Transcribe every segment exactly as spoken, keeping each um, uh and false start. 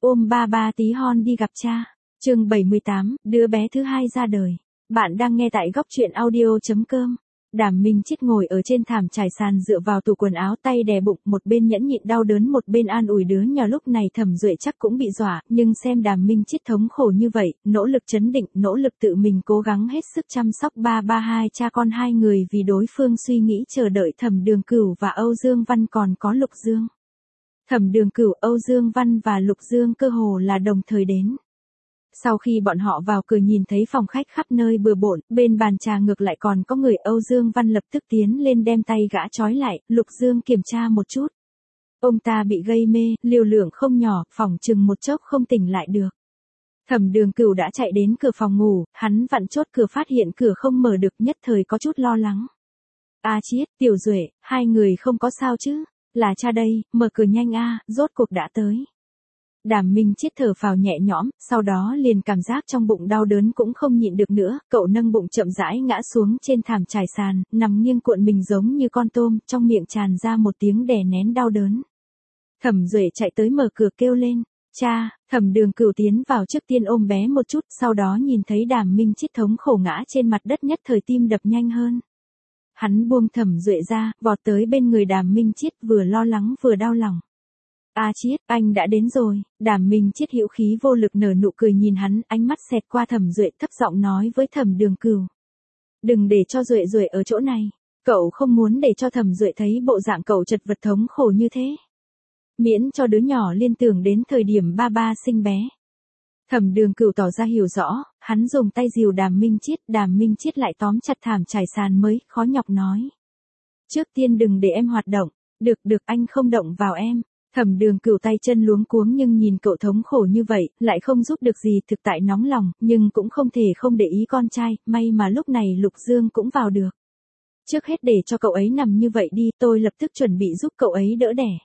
ôm ba ba tí hon đi gặp cha. Chương bảy mươi tám, đứa bé thứ hai ra đời. Bạn đang nghe tại góc truyện audio chấm com. Đàm Minh Chết ngồi ở trên thảm trải sàn dựa vào tủ quần áo, tay đè bụng, một bên nhẫn nhịn đau đớn một bên an ủi đứa nhỏ. Lúc này Thẩm Duệ chắc cũng bị dọa, nhưng xem Đàm Minh Chết thống khổ như vậy, nỗ lực trấn định, nỗ lực tự mình cố gắng hết sức chăm sóc ba ba hai cha con hai người vì đối phương suy nghĩ chờ đợi Thẩm Đường Cửu và Âu Dương Văn còn có Lục Dương. Thẩm Đường Cửu, Âu Dương Văn và Lục Dương cơ hồ là đồng thời đến. Sau khi bọn họ vào cửa nhìn thấy phòng khách khắp nơi bừa bộn, bên bàn trà ngược lại còn có người, Âu Dương Văn lập tức tiến lên đem tay gã trói lại. Lục Dương kiểm tra một chút. Ông ta bị gây mê, liều lượng không nhỏ, phỏng chừng một chốc không tỉnh lại được. Thẩm Đường Cửu đã chạy đến cửa phòng ngủ, hắn vặn chốt cửa phát hiện cửa không mở được, nhất thời có chút lo lắng. A Chiết, Tiểu Duệ, hai người không có sao chứ? Là cha đây, mở cửa nhanh a, rốt cuộc đã tới. Đàm Minh Chết thở phào nhẹ nhõm, sau đó liền cảm giác trong bụng đau đớn cũng không nhịn được nữa, cậu nâng bụng chậm rãi ngã xuống trên thảm trải sàn, nằm nghiêng cuộn mình giống như con tôm, trong miệng tràn ra một tiếng đè nén đau đớn. Thẩm Duệ chạy tới mở cửa kêu lên, cha. Thẩm Đường Cửu tiến vào trước tiên ôm bé một chút, sau đó nhìn thấy Đàm Minh Chết thống khổ ngã trên mặt đất, nhất thời tim đập nhanh hơn. Hắn buông Thẩm Duệ ra, vọt tới bên người Đàm Minh Chết, vừa lo lắng vừa đau lòng. A Chiết, anh đã đến rồi. Đàm Minh Chết hữu khí vô lực nở nụ cười nhìn hắn, ánh mắt xẹt qua Thẩm Duệ, thấp giọng nói với Thẩm Đường Cửu. Đừng để cho Duệ Duệ ở chỗ này. Cậu không muốn để cho Thẩm Duệ thấy bộ dạng cậu chật vật thống khổ như thế. Miễn cho đứa nhỏ liên tưởng đến thời điểm ba ba sinh bé. Thẩm Đường Cửu tỏ ra hiểu rõ, hắn dùng tay dìu Đàm Minh Chết, Đàm Minh Chết lại tóm chặt thảm trải sàn mới, khó nhọc nói. Trước tiên đừng để em hoạt động. Được được, anh không động vào em. Thẩm Đường Cửu tay chân luống cuống nhưng nhìn cậu thống khổ như vậy, lại không giúp được gì, thực tại nóng lòng, nhưng cũng không thể không để ý con trai, may mà lúc này Lục Dương cũng vào được. Trước hết để cho cậu ấy nằm như vậy đi, tôi lập tức chuẩn bị giúp cậu ấy đỡ đẻ.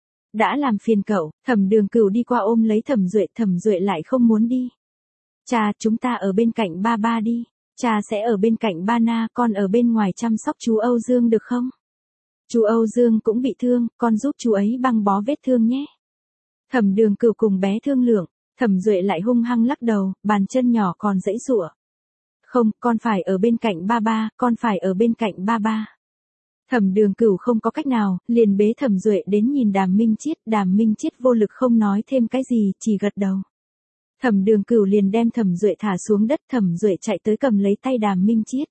Đã làm phiền cậu. Thẩm Đường Cửu đi qua ôm lấy Thẩm Duệ, Thẩm Duệ lại không muốn đi. Cha, chúng ta ở bên cạnh ba ba đi. Cha sẽ ở bên cạnh ba na, con ở bên ngoài chăm sóc chú Âu Dương được không? Chú Âu Dương cũng bị thương, con giúp chú ấy băng bó vết thương nhé. Thẩm Đường Cửu cùng bé thương lượng, Thẩm Duệ lại hung hăng lắc đầu, bàn chân nhỏ còn giãy giụa. Không, con phải ở bên cạnh ba ba, con phải ở bên cạnh ba ba. Thẩm Đường Cửu không có cách nào, liền bế Thẩm Duệ đến nhìn Đàm Minh Chết, Đàm Minh Chết vô lực không nói thêm cái gì, chỉ gật đầu. Thẩm Đường Cửu liền đem Thẩm Duệ thả xuống đất, Thẩm Duệ chạy tới cầm lấy tay Đàm Minh Chết.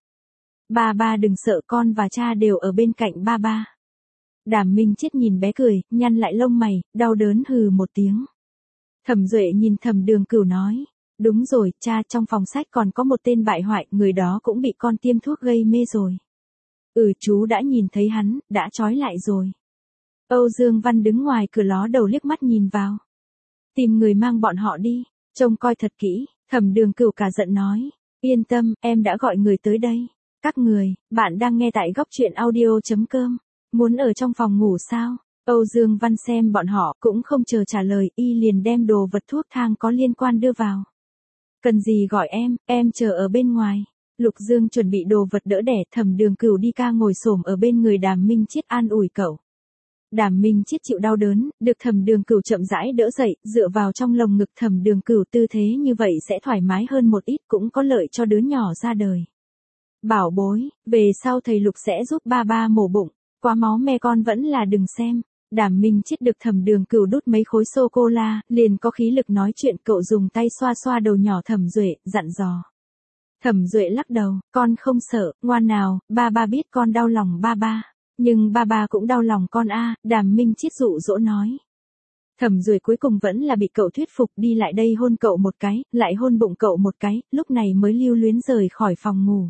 Ba ba đừng sợ, con và cha đều ở bên cạnh ba ba. Đàm Minh Chết nhìn bé cười, nhăn lại lông mày, đau đớn hừ một tiếng. Thẩm Duệ nhìn Thẩm Đường Cửu nói, đúng rồi, cha, trong phòng sách còn có một tên bại hoại, người đó cũng bị con tiêm thuốc gây mê rồi. Ừ, chú đã nhìn thấy hắn, đã trói lại rồi. Âu Dương Văn đứng ngoài cửa ló đầu liếc mắt nhìn vào. Tìm người mang bọn họ đi, trông coi thật kỹ. Thẩm Đường Cửu cả giận nói, yên tâm, em đã gọi người tới đây. Các người, bạn đang nghe tại góc truyện audio chấm com. Muốn ở trong phòng ngủ sao? Âu Dương Văn xem bọn họ cũng không chờ trả lời, y liền đem đồ vật thuốc thang có liên quan đưa vào. Cần gì gọi em, em chờ ở bên ngoài. Lục Dương chuẩn bị đồ vật đỡ đẻ, Thẩm Đường Cửu đi ca ngồi xổm ở bên người Đàm Minh Chết an ủi cậu. Đàm Minh Chết chịu đau đớn, được Thẩm Đường Cửu chậm rãi đỡ dậy, dựa vào trong lồng ngực Thẩm Đường Cửu, tư thế như vậy sẽ thoải mái hơn một ít, cũng có lợi cho đứa nhỏ ra đời. Bảo bối, về sau thầy Lục sẽ giúp ba ba mổ bụng, quá máu me con vẫn là đừng xem. Đàm Minh Chết được Thẩm Đường Cửu đút mấy khối sô cô la, liền có khí lực nói chuyện, cậu dùng tay xoa xoa đầu nhỏ Thẩm Duệ, dặn dò. Thẩm Duệ lắc đầu, con không sợ, ngoan nào, ba ba biết con đau lòng ba ba, nhưng ba ba cũng đau lòng con a. Đàm Minh Chết dụ dỗ nói. Thẩm Duệ cuối cùng vẫn là bị cậu thuyết phục, đi lại đây hôn cậu một cái, lại hôn bụng cậu một cái, lúc này mới lưu luyến rời khỏi phòng ngủ.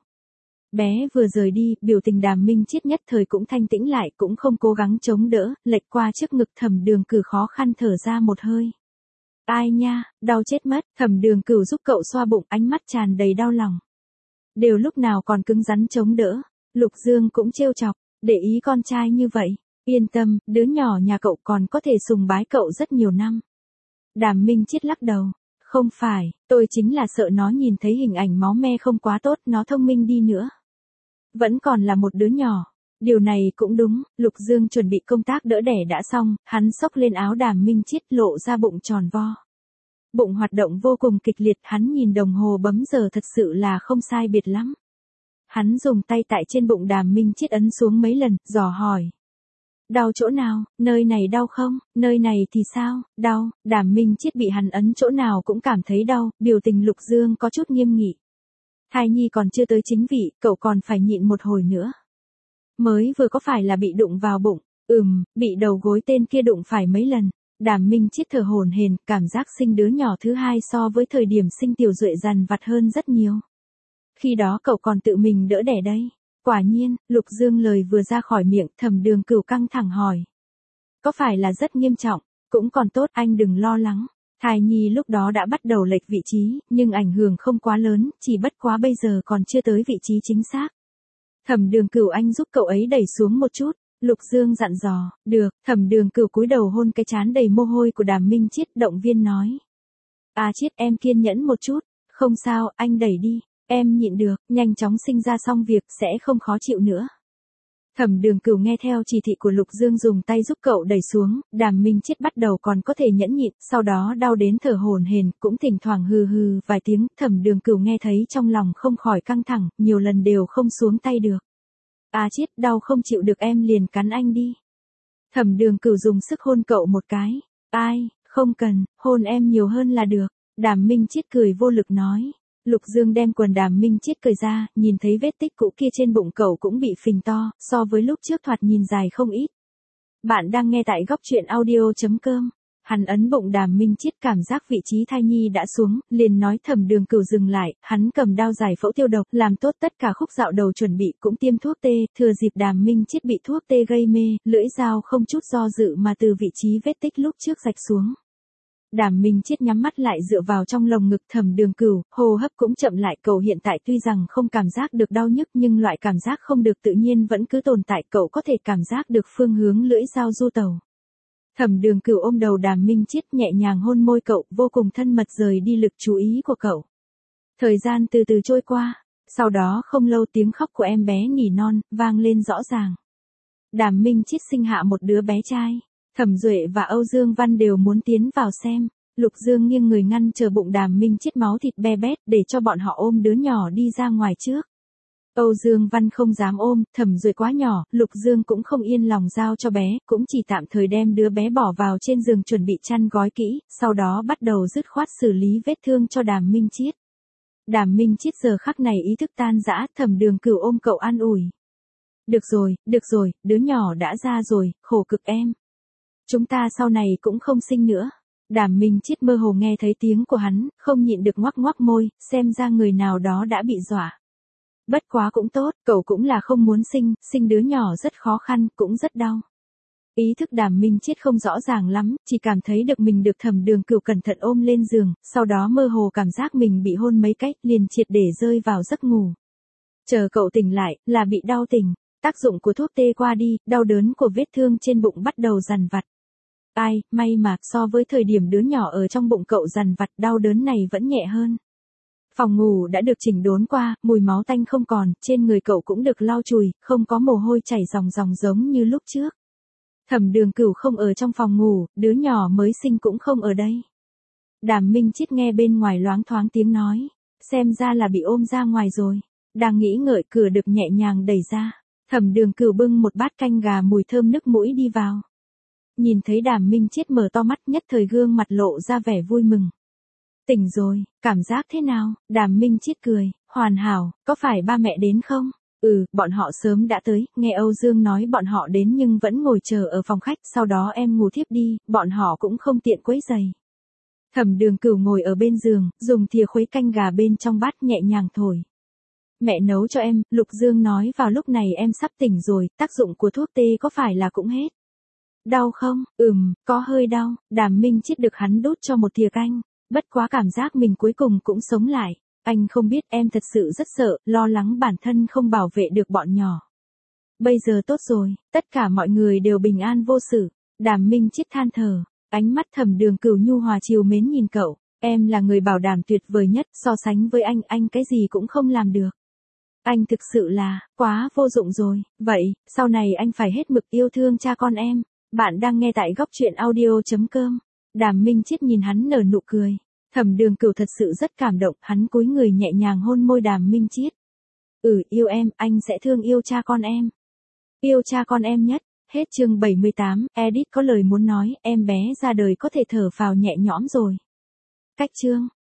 Bé vừa rời đi, biểu tình Đàm Minh Chết nhất thời cũng thanh tĩnh lại, cũng không cố gắng chống đỡ, lệch qua trước ngực Thẩm Đường Cửu khó khăn thở ra một hơi. Ai nha, đau chết mất. Thẩm Đường Cửu giúp cậu xoa bụng, ánh mắt tràn đầy đau lòng. Đều lúc nào còn cứng rắn chống đỡ. Lục Dương cũng trêu chọc, để ý con trai như vậy. Yên tâm, đứa nhỏ nhà cậu còn có thể sùng bái cậu rất nhiều năm. Đàm Minh Chết lắc đầu. Không phải, tôi chính là sợ nó nhìn thấy hình ảnh máu me không quá tốt, nó thông minh đi nữa. Vẫn còn là một đứa nhỏ. Điều này cũng đúng, Lục Dương chuẩn bị công tác đỡ đẻ đã xong, hắn xốc lên áo Đàm Minh Chết lộ ra bụng tròn vo. Bụng hoạt động vô cùng kịch liệt, hắn nhìn đồng hồ bấm giờ thật sự là không sai biệt lắm. Hắn dùng tay tại trên bụng Đàm Minh Chiết ấn xuống mấy lần, dò hỏi. Đau chỗ nào, nơi này đau không, nơi này thì sao, đau, Đàm Minh Chiết bị hắn ấn chỗ nào cũng cảm thấy đau, biểu tình Lục Dương có chút nghiêm nghị. Thai nhi còn chưa tới chính vị, cậu còn phải nhịn một hồi nữa. Mới vừa có phải là bị đụng vào bụng, ừm, bị đầu gối tên kia đụng phải mấy lần. Đàm Minh Chiết thở hổn hển, cảm giác sinh đứa nhỏ thứ hai so với thời điểm sinh Tiểu Duệ dằn vặt hơn rất nhiều. Khi đó cậu còn tự mình đỡ đẻ đấy. Quả nhiên, Lục Dương lời vừa ra khỏi miệng, Thẩm Đường Cửu căng thẳng hỏi. Có phải là rất nghiêm trọng, cũng còn tốt, anh đừng lo lắng. Thai nhi lúc đó đã bắt đầu lệch vị trí, nhưng ảnh hưởng không quá lớn, chỉ bất quá bây giờ còn chưa tới vị trí chính xác. Thẩm Đường Cửu anh giúp cậu ấy đẩy xuống một chút. Lục Dương dặn dò, được, Thẩm Đường Cửu cúi đầu hôn cái trán đầy mồ hôi của Đàm Minh Chiết, động viên nói. À Chiết, em kiên nhẫn một chút, không sao, anh đẩy đi, em nhịn được, nhanh chóng sinh ra xong việc sẽ không khó chịu nữa. Thẩm Đường Cửu nghe theo chỉ thị của Lục Dương dùng tay giúp cậu đẩy xuống, Đàm Minh Chiết bắt đầu còn có thể nhẫn nhịn, sau đó đau đến thở hổn hển, cũng thỉnh thoảng hừ hừ vài tiếng, Thẩm Đường Cửu nghe thấy trong lòng không khỏi căng thẳng, nhiều lần đều không xuống tay được. À Chiết, đau không chịu được em liền cắn anh đi. Thẩm Đường Cửu dùng sức hôn cậu một cái. Ai, không cần, hôn em nhiều hơn là được. Đàm Minh Chiết cười vô lực nói. Lục Dương đem quần Đàm Minh Chiết cởi ra, nhìn thấy vết tích cũ kia trên bụng cậu cũng bị phình to, so với lúc trước thoạt nhìn dài không ít. Bạn đang nghe tại góc truyện audio chấm com. Hắn ấn bụng Đàm Minh Chiết, cảm giác vị trí thai nhi đã xuống, liền nói Thẩm Đường Cửu dừng lại, hắn cầm dao giải phẫu tiêu độc, làm tốt tất cả khúc dạo đầu chuẩn bị, cũng tiêm thuốc tê, thừa dịp Đàm Minh Chiết bị thuốc tê gây mê, lưỡi dao không chút do dự mà từ vị trí vết tích lúc trước rạch xuống. Đàm Minh Chiết nhắm mắt lại dựa vào trong lồng ngực Thẩm Đường Cửu, hô hấp cũng chậm lại, cậu hiện tại tuy rằng không cảm giác được đau nhức nhưng loại cảm giác không được tự nhiên vẫn cứ tồn tại, cậu có thể cảm giác được phương hướng lưỡi dao du tẩu. Thẩm Đường Cửu ôm đầu Đàm Minh Chiết nhẹ nhàng hôn môi cậu, vô cùng thân mật rời đi lực chú ý của cậu. Thời gian từ từ trôi qua, sau đó không lâu tiếng khóc của em bé nỉ non, vang lên rõ ràng. Đàm Minh Chiết sinh hạ một đứa bé trai, Thẩm Duệ và Âu Dương Văn đều muốn tiến vào xem, Lục Dương nghiêng người ngăn chờ bụng Đàm Minh Chiết máu thịt be bét để cho bọn họ ôm đứa nhỏ đi ra ngoài trước. Âu Dương Văn không dám ôm, Thẩm Duệ quá nhỏ, Lục Dương cũng không yên lòng giao cho bé, cũng chỉ tạm thời đem đứa bé bỏ vào trên giường chuẩn bị chăn gói kỹ, sau đó bắt đầu dứt khoát xử lý vết thương cho Đàm Minh Chiết. Đàm Minh Chiết giờ khắc này ý thức tan rã, Thẩm Đường Cửu ôm cậu an ủi. Được rồi, được rồi, đứa nhỏ đã ra rồi, khổ cực em. Chúng ta sau này cũng không sinh nữa. Đàm Minh Chiết mơ hồ nghe thấy tiếng của hắn, không nhịn được ngoắc ngoắc môi, xem ra người nào đó đã bị dọa. Bất quá cũng tốt, cậu cũng là không muốn sinh, sinh đứa nhỏ rất khó khăn, cũng rất đau. Ý thức Đàm Minh Chiết không rõ ràng lắm, chỉ cảm thấy được mình được Thẩm Đường Cửu cẩn thận ôm lên giường, sau đó mơ hồ cảm giác mình bị hôn mấy cách, liền triệt để rơi vào giấc ngủ. Chờ cậu tỉnh lại, là bị đau tỉnh, tác dụng của thuốc tê qua đi, đau đớn của vết thương trên bụng bắt đầu dằn vặt. Ai, may mà, so với thời điểm đứa nhỏ ở trong bụng cậu dằn vặt, đau đớn này vẫn nhẹ hơn. Phòng ngủ đã được chỉnh đốn qua, mùi máu tanh không còn, trên người cậu cũng được lau chùi, không có mồ hôi chảy ròng ròng giống như lúc trước. Thẩm Đường Cửu không ở trong phòng ngủ, đứa nhỏ mới sinh cũng không ở đây. Đàm Minh Chiết nghe bên ngoài loáng thoáng tiếng nói, xem ra là bị ôm ra ngoài rồi. Đang nghĩ ngợi, cửa được nhẹ nhàng đẩy ra. Thẩm Đường Cửu bưng một bát canh gà mùi thơm nức mũi đi vào. Nhìn thấy Đàm Minh Chiết mở to mắt, nhất thời gương mặt lộ ra vẻ vui mừng. Tỉnh rồi, cảm giác thế nào? Đàm Minh Chiết cười, hoàn hảo, có phải ba mẹ đến không? Ừ, bọn họ sớm đã tới, nghe Âu Dương nói bọn họ đến nhưng vẫn ngồi chờ ở phòng khách, sau đó em ngủ thiếp đi, bọn họ cũng không tiện quấy giày. Thẩm Đường Cửu ngồi ở bên giường, dùng thìa khuấy canh gà bên trong bát nhẹ nhàng thổi. Mẹ nấu cho em, Lục Dương nói vào lúc này em sắp tỉnh rồi, tác dụng của thuốc tê có phải là cũng hết? Đau không? Ừm, có hơi đau. Đàm Minh Chiết được hắn đút cho một thìa canh, bất quá cảm giác mình cuối cùng cũng sống lại. Anh không biết, em thật sự rất sợ, lo lắng bản thân không bảo vệ được bọn nhỏ. Bây giờ tốt rồi, tất cả mọi người đều bình an vô sự. Đàm Minh Chiết than thở, ánh mắt Thẩm Đường Cửu nhu hòa chiều mến nhìn cậu. Em là người bảo đảm tuyệt vời nhất, so sánh với anh, anh cái gì cũng không làm được. Anh thực sự là, quá vô dụng rồi. Vậy, sau này anh phải hết mực yêu thương cha con em. Bạn đang nghe tại góc truyện audio chấm com. Đàm Minh Chiết nhìn hắn nở nụ cười. Thẩm Đường Cửu thật sự rất cảm động, hắn cúi người nhẹ nhàng hôn môi Đàm Minh Chiết. Ừ, yêu em, anh sẽ thương yêu cha con em. Yêu cha con em nhất. Hết chương bảy mươi tám, Edit có lời muốn nói, em bé ra đời có thể thở phào nhẹ nhõm rồi. Cách chương.